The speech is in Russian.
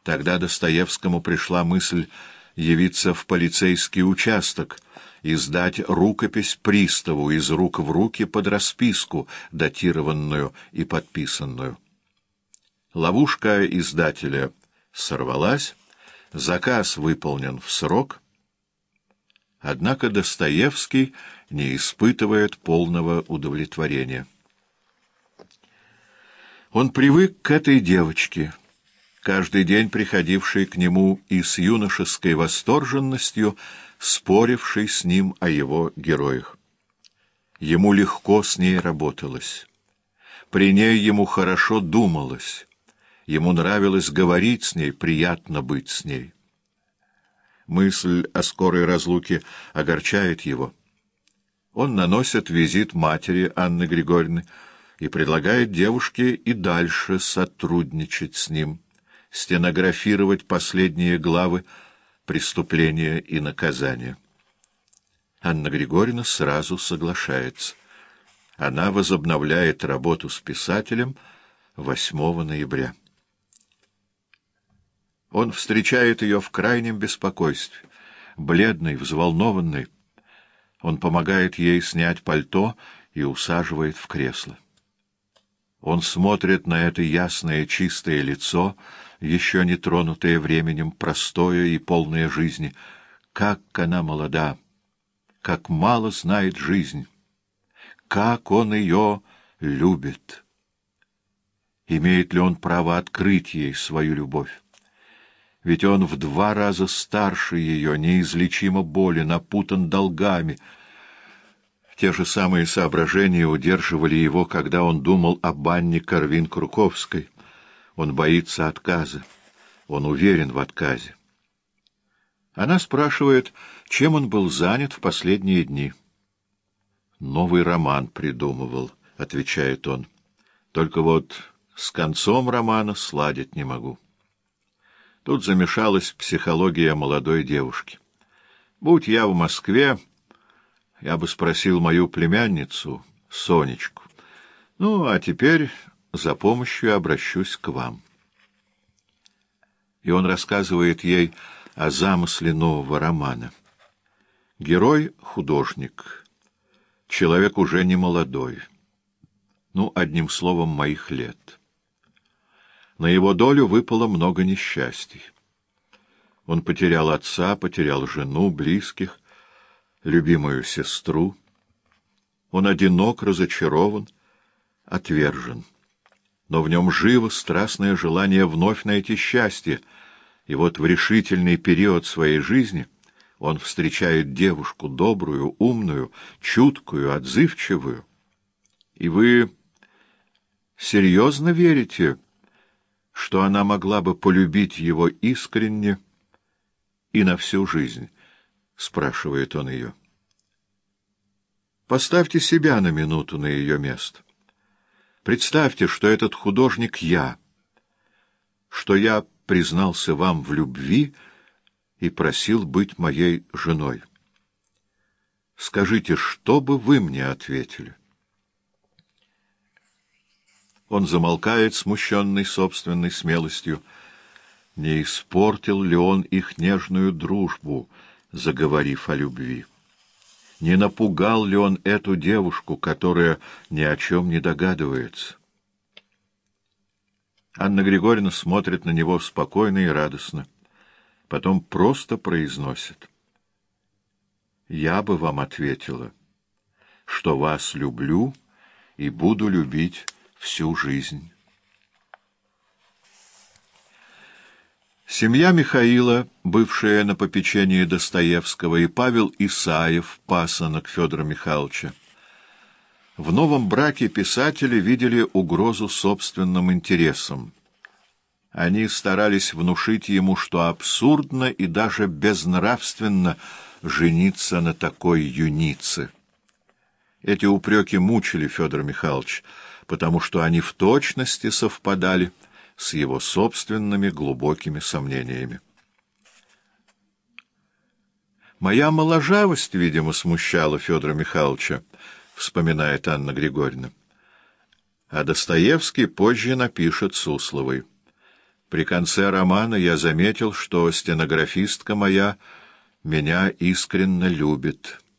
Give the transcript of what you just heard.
Тогда Достоевскому пришла мысль явиться в полицейский участок и сдать рукопись приставу из рук в руки под расписку, датированную и подписанную. Ловушка издателя сорвалась, заказ выполнен в срок, однако Достоевский не испытывает полного удовлетворения. Он привык к этой девочке, каждый день приходившей к нему и с юношеской восторженностью спорившей с ним о его героях. Ему легко с ней работалось. При ней ему хорошо думалось. Ему нравилось говорить с ней, приятно быть с ней. Мысль о скорой разлуке огорчает его. Он наносит визит матери Анны Григорьевны и предлагает девушке и дальше сотрудничать с ним, стенографировать последние главы «Преступления и наказания». Анна Григорьевна сразу соглашается. Она возобновляет работу с писателем 8 ноября. Он встречает ее в крайнем беспокойстве, бледной, взволнованной. Он помогает ей снять пальто и усаживает в кресло. Он смотрит на это ясное, чистое лицо, еще не тронутое временем, простое и полное жизни. Как она молода, как мало знает жизнь, как он ее любит. Имеет ли он право открыть ей свою любовь? Ведь он в 2 раза старше ее, неизлечимо болен, опутан долгами. Те же самые соображения удерживали его, когда он думал об Анне Карвин-Круковской. Он боится отказа. Он уверен в отказе. Она спрашивает, чем он был занят в последние дни. «Новый роман придумывал», — отвечает он. «Только вот с концом романа сладить не могу». Тут замешалась психология молодой девушки. Будь я в Москве, я бы спросил мою племянницу, Сонечку. Ну, а теперь за помощью обращусь к вам. И он рассказывает ей о замысле нового романа. Герой — художник, человек уже не молодой, ну, одним словом, моих лет. На его долю выпало много несчастий. Он потерял отца, потерял жену, близких, любимую сестру. Он одинок, разочарован, отвержен. Но в нем живо страстное желание вновь найти счастье, и вот в решительный период своей жизни он встречает девушку добрую, умную, чуткую, отзывчивую. И вы серьезно верите, что она могла бы полюбить его искренне и на всю жизнь? — спрашивает он ее. Поставьте себя на минуту на ее место. Представьте, что этот художник я, что я признался вам в любви и просил быть моей женой. Скажите, что бы вы мне ответили? Он замолкает, смущенный собственной смелостью. Не испортил ли он их нежную дружбу, заговорив о любви? Не напугал ли он эту девушку, которая ни о чем не догадывается? Анна Григорьевна смотрит на него спокойно и радостно. Потом просто произносит. «Я бы вам ответила, что вас люблю и буду любить всю жизнь». Семья Михаила, бывшая на попечении Достоевского, и Павел Исаев, пасынок Федора Михайловича, в новом браке писатели видели угрозу собственным интересам. Они старались внушить ему, что абсурдно и даже безнравственно жениться на такой юнице. Эти упреки мучили Федора Михайловича, потому что они в точности совпадали с его собственными глубокими сомнениями. «Моя моложавость, видимо, смущала Федора Михайловича», — вспоминает Анна Григорьевна. А Достоевский позже напишет Сусловой: При конце романа я заметил, что стенографистка моя меня искренне любит.